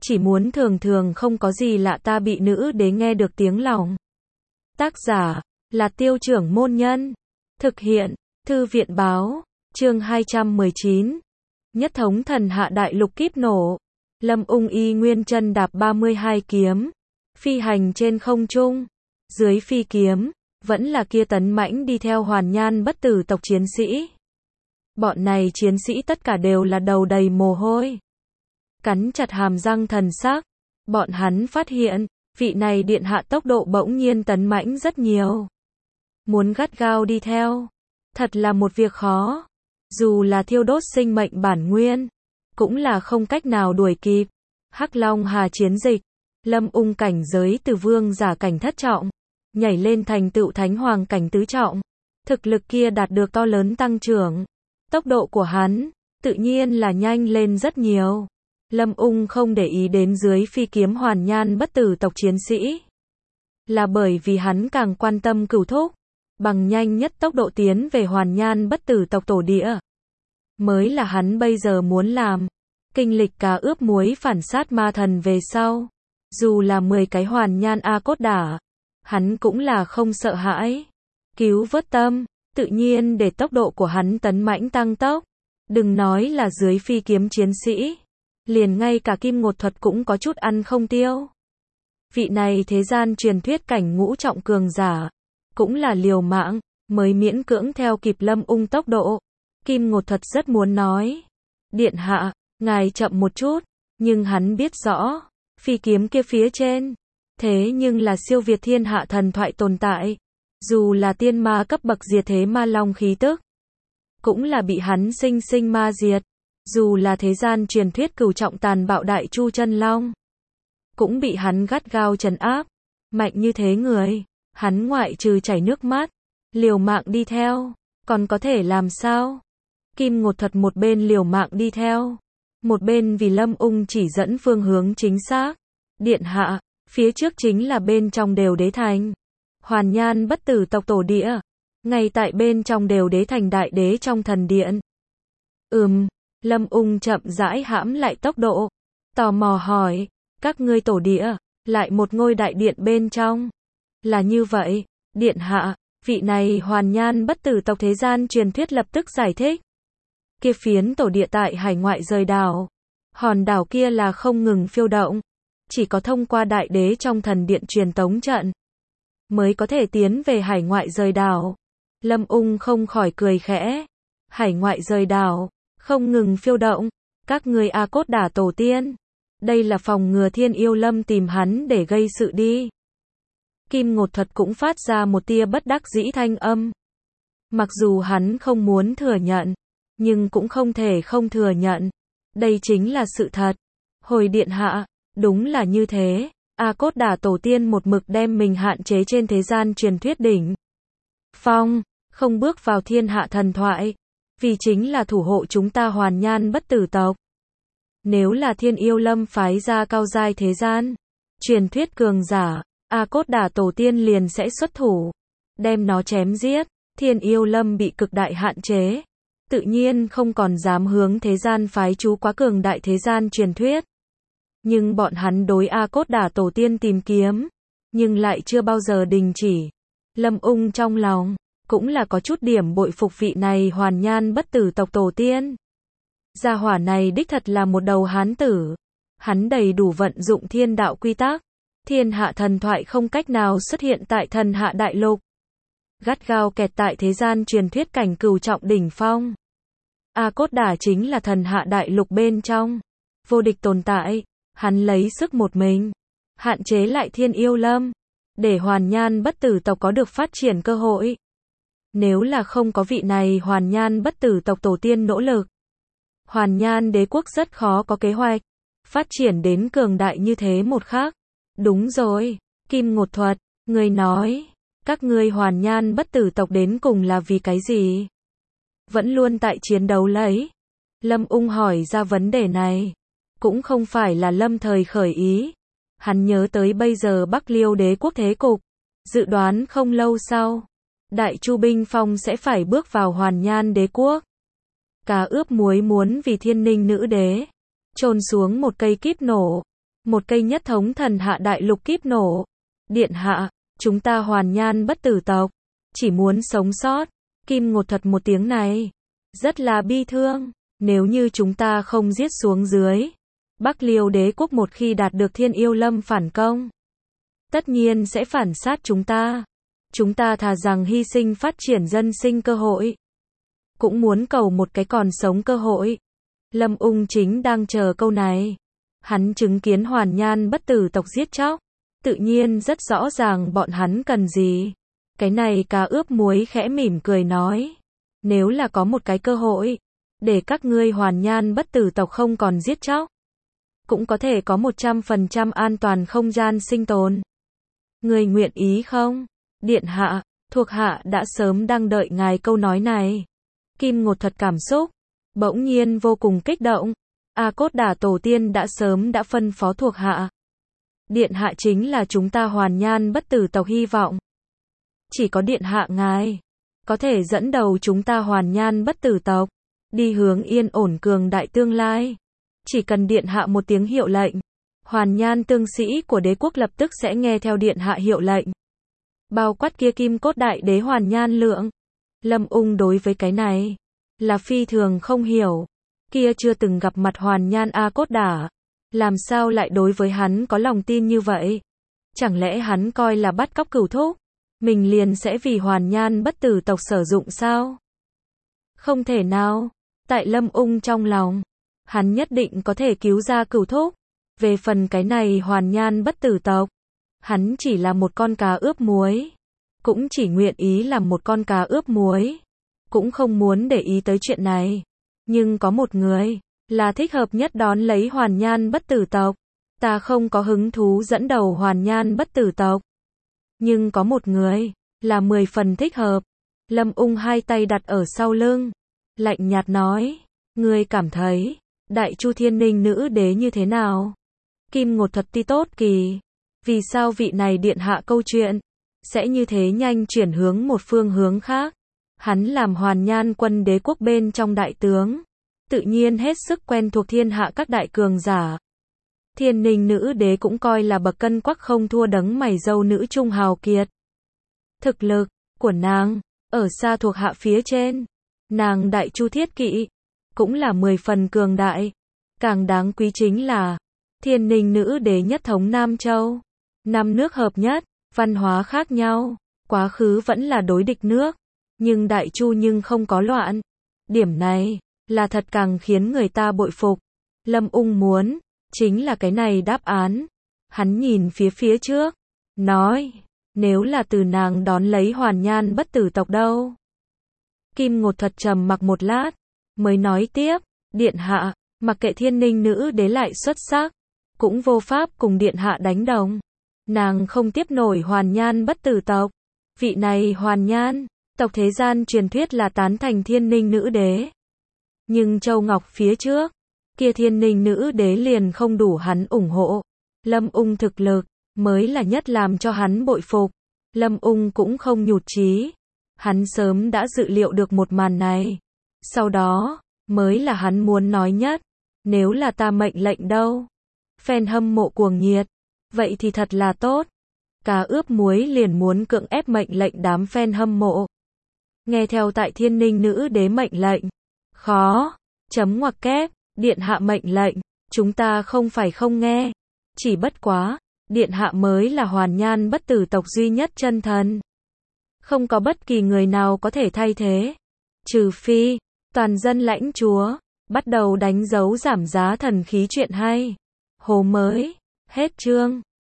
chỉ muốn thường thường không có gì lạ ta bị nữ đế nghe được tiếng lòng. Tác giả là Tiêu Trưởng Môn Nhân. Thực hiện Thư viện Báo. Chương 219. Nhất thống thần hạ đại lục kíp nổ. Lâm Ung y nguyên chân đạp 32 kiếm, phi hành trên không trung. Dưới phi kiếm, vẫn là kia tấn mãnh đi theo Hoàn Nhan bất tử tộc chiến sĩ. Bọn này chiến sĩ tất cả đều là đầu đầy mồ hôi, cắn chặt hàm răng thần sắc. Bọn hắn phát hiện, vị này điện hạ tốc độ bỗng nhiên tấn mãnh rất nhiều. Muốn gắt gao đi theo, thật là một việc khó. Dù là thiêu đốt sinh mệnh bản nguyên, cũng là không cách nào đuổi kịp. Hắc Long Hà chiến dịch, Lâm Ung cảnh giới từ vương giả cảnh thất trọng, nhảy lên thành tựu thánh hoàng cảnh tứ trọng. Thực lực kia đạt được to lớn tăng trưởng. Tốc độ của hắn, tự nhiên là nhanh lên rất nhiều. Lâm Ung không để ý đến dưới phi kiếm Hoàn Nhan bất tử tộc chiến sĩ, là bởi vì hắn càng quan tâm Cửu Thúc, bằng nhanh nhất tốc độ tiến về Hoàn Nhan bất tử tộc tổ địa, mới là hắn bây giờ muốn làm. Kinh lịch cá ướp muối phản sát ma thần về sau, dù là 10 cái Hoàn Nhan A Cốt Đả, hắn cũng là không sợ hãi. Cứu vớt tâm, tự nhiên để tốc độ của hắn tấn mãnh tăng tốc. Đừng nói là dưới phi kiếm chiến sĩ, liền ngay cả kim ngột thuật cũng có chút ăn không tiêu. Vị này thế gian truyền thuyết cảnh ngũ trọng cường giả, cũng là liều mạng, mới miễn cưỡng theo kịp Lâm Ung tốc độ. Kim ngột thuật rất muốn nói, điện hạ, ngài chậm một chút, nhưng hắn biết rõ, phi kiếm kia phía trên, thế nhưng là siêu việt thiên hạ thần thoại tồn tại. Dù là tiên ma cấp bậc diệt thế ma long khí tức, cũng là bị hắn sinh sinh ma diệt. Dù là thế gian truyền thuyết cửu trọng tàn bạo đại chu chân long, cũng bị hắn gắt gao trấn áp. Mạnh như thế người, hắn ngoại trừ chảy nước mắt, liều mạng đi theo, còn có thể làm sao? Kim ngột thuật một bên liều mạng đi theo, một bên vì Lâm Ung chỉ dẫn phương hướng chính xác. Điện hạ, phía trước chính là bên trong Đều Đế Thành, Hoàn Nhan bất tử tộc tổ địa, ngay tại bên trong Đều Đế Thành đại đế trong thần điện. Lâm Ung chậm rãi hãm lại tốc độ, tò mò hỏi, các ngươi tổ địa, lại một ngôi đại điện bên trong. Là như vậy, điện hạ, vị này Hoàn Nhan bất tử tộc thế gian truyền thuyết lập tức giải thích. Kia phiến tổ địa tại hải ngoại rời đảo, hòn đảo kia là không ngừng phiêu động, chỉ có thông qua đại đế trong thần điện truyền tống trận, mới có thể tiến về hải ngoại rời đảo. Lâm Ung không khỏi cười khẽ, hải ngoại rời đảo, không ngừng phiêu động, các ngươi A Cốt Đả tổ tiên, đây là phòng ngừa Thiên Yêu Lâm tìm hắn để gây sự đi. Kim ngột thuật cũng phát ra một tia bất đắc dĩ thanh âm. Mặc dù hắn không muốn thừa nhận, nhưng cũng không thể không thừa nhận. Đây chính là sự thật. Hồi điện hạ, đúng là như thế. A Cốt Đả tổ tiên một mực đem mình hạn chế trên thế gian truyền thuyết đỉnh phong, không bước vào thiên hạ thần thoại, vì chính là thủ hộ chúng ta Hoàn Nhan bất tử tộc. Nếu là Thiên Yêu Lâm phái ra cao giai thế gian truyền thuyết cường giả, A Cốt Đả tổ tiên liền sẽ xuất thủ, đem nó chém giết. Thiên Yêu Lâm bị cực đại hạn chế, tự nhiên không còn dám hướng thế gian phái chú quá cường đại thế gian truyền thuyết. Nhưng bọn hắn đối A Cốt Đả tổ tiên tìm kiếm, nhưng lại chưa bao giờ đình chỉ. Lâm Ung trong lòng cũng là có chút điểm bội phục vị này Hoàn Nhan bất tử tộc tổ tiên. Gia hỏa này đích thật là một đầu hán tử. Hắn đầy đủ vận dụng thiên đạo quy tắc, thiên hạ thần thoại không cách nào xuất hiện tại thần hạ đại lục, gắt gao kẹt tại thế gian truyền thuyết cảnh cửu trọng đỉnh phong. A Cốt Đả chính là thần hạ đại lục bên trong vô địch tồn tại. Hắn lấy sức một mình hạn chế lại Thiên Yêu Lâm, để Hoàn Nhan bất tử tộc có được phát triển cơ hội. Nếu là không có vị này Hoàn Nhan bất tử tộc tổ tiên nỗ lực, Hoàn Nhan đế quốc rất khó có kế hoạch phát triển đến cường đại như thế một khắc. Đúng rồi, Kim ngột thuật, ngươi nói, các ngươi Hoàn Nhan bất tử tộc đến cùng là vì cái gì? Vẫn luôn tại chiến đấu lấy. Lâm Ung hỏi ra vấn đề này, cũng không phải là lâm thời khởi ý. Hắn nhớ tới bây giờ Bắc Liêu đế quốc thế cục, dự đoán không lâu sau, Đại Chu binh phong sẽ phải bước vào Hoàn Nhan đế quốc. Cá ướp muối muốn vì Thiên Ninh nữ đế chôn xuống một cây kíp nổ, Một cây nhất thống thần hạ đại lục kíp nổ. Điện hạ, chúng ta hoàn nhan bất tử tộc, chỉ muốn sống sót. Kim Ngột Thuật một tiếng này, rất là bi thương. Nếu như chúng ta không giết xuống dưới, Bắc Liêu đế quốc một khi đạt được Thiên Yêu Lâm phản công, tất nhiên sẽ phản sát chúng ta. Chúng ta thà rằng hy sinh phát triển dân sinh cơ hội, cũng muốn cầu một cái còn sống cơ hội. Lâm Ung chính đang chờ câu này. Hắn chứng kiến hoàn nhan bất tử tộc giết chóc, tự nhiên rất rõ ràng bọn hắn cần gì. Cái này Cá Ướp Muối khẽ mỉm cười nói, nếu là có một cái cơ hội, để các ngươi hoàn nhan bất tử tộc không còn giết chóc, cũng có thể có 100% an toàn không gian sinh tồn. Người nguyện ý không? Điện hạ, thuộc hạ đã sớm đang đợi ngài câu nói này. Kim Ngột Thuật cảm xúc, bỗng nhiên vô cùng kích động. A Cốt Đả tổ tiên đã sớm đã phân phó thuộc hạ. Điện hạ chính là chúng ta hoàn nhan bất tử tộc hy vọng. Chỉ có điện hạ ngài, có thể dẫn đầu chúng ta hoàn nhan bất tử tộc, đi hướng yên ổn cường đại tương lai. Chỉ cần điện hạ một tiếng hiệu lệnh, hoàn nhan tương sĩ của đế quốc lập tức sẽ nghe theo điện hạ hiệu lệnh. Bao quát kia Kim Cốt Đại Đế Hoàn Nhan Lượng. Lâm Ung đối với cái này là phi thường không hiểu. Kia chưa từng gặp mặt Hoàn Nhan A Cốt Đả, làm sao lại đối với hắn có lòng tin như vậy? Chẳng lẽ hắn coi là bắt cóc cửu thúc, mình liền sẽ vì Hoàn Nhan bất tử tộc sử dụng sao? Không thể nào. Tại Lâm Ung trong lòng, hắn nhất định có thể cứu ra cửu thúc. Về phần cái này Hoàn Nhan bất tử tộc, hắn chỉ là một con cá ướp muối, cũng chỉ nguyện ý làm một con cá ướp muối, cũng không muốn để ý tới chuyện này. Nhưng có một người là thích hợp nhất đón lấy Hoàn Nhan bất tử tộc. Ta không có hứng thú dẫn đầu Hoàn Nhan bất tử tộc, nhưng có một người là 10 phần thích hợp. Lâm Ung hai tay đặt ở sau lưng, lạnh nhạt nói, ngươi cảm thấy Đại Chu Thiên Ninh nữ đế như thế nào? Kim Ngột Thuật ti tốt kỳ, vì sao vị này điện hạ câu chuyện sẽ như thế nhanh chuyển hướng một phương hướng khác? Hắn làm Hoàn Nhan quân đế quốc bên trong đại tướng, tự nhiên hết sức quen thuộc thiên hạ các đại cường giả. Thiên Ninh nữ đế cũng coi là bậc cân quắc không thua đấng mày râu nữ trung hào kiệt. Thực lực của nàng ở xa thuộc hạ phía trên. Nàng Đại Chu Thiết Kỵ cũng là 10 phần cường đại. Càng đáng quý chính là Thiên Ninh nữ đế nhất thống Nam Châu. 5 nước hợp nhất, văn hóa khác nhau, quá khứ vẫn là đối địch nước, nhưng Đại Chu nhưng không có loạn. Điểm này là thật càng khiến người ta bội phục. Lâm Ung muốn chính là cái này đáp án. Hắn nhìn phía trước, nói, nếu là từ nàng đón lấy Hoàn Nhan bất tử tộc đâu? Kim Ngột Thuật trầm mặc một lát, mới nói tiếp, điện hạ, mặc kệ Thiên Ninh nữ đế lại xuất sắc, cũng vô pháp cùng điện hạ đánh đồng. Nàng không tiếp nổi Hoàn Nhan bất tử tộc. Vị này Hoàn Nhan tộc thế gian truyền thuyết là tán thành Thiên Ninh nữ đế. Nhưng Châu Ngọc phía trước, kia Thiên Ninh nữ đế liền không đủ hắn ủng hộ. Lâm Ung thực lực mới là nhất làm cho hắn bội phục. Lâm Ung cũng không nhụt chí. Hắn sớm đã dự liệu được một màn này. Sau đó, mới là hắn muốn nói nhất. Nếu là ta mệnh lệnh đâu? Fan hâm mộ cuồng nhiệt. Vậy thì thật là tốt. Cá Ướp Muối liền muốn cưỡng ép mệnh lệnh đám fan hâm mộ. Nghe theo tại Thiên Ninh nữ đế mệnh lệnh. Khó. Chấm ngoặc kép. Điện hạ mệnh lệnh. Chúng ta không phải không nghe. Chỉ bất quá. Điện hạ mới là Hoàn Nhan bất tử tộc duy nhất chân thần. Không có bất kỳ người nào có thể thay thế. Trừ phi, toàn dân lãnh chúa, bắt đầu đánh dấu giảm giá thần khí chuyện hay. Hồ mới. Hết chương.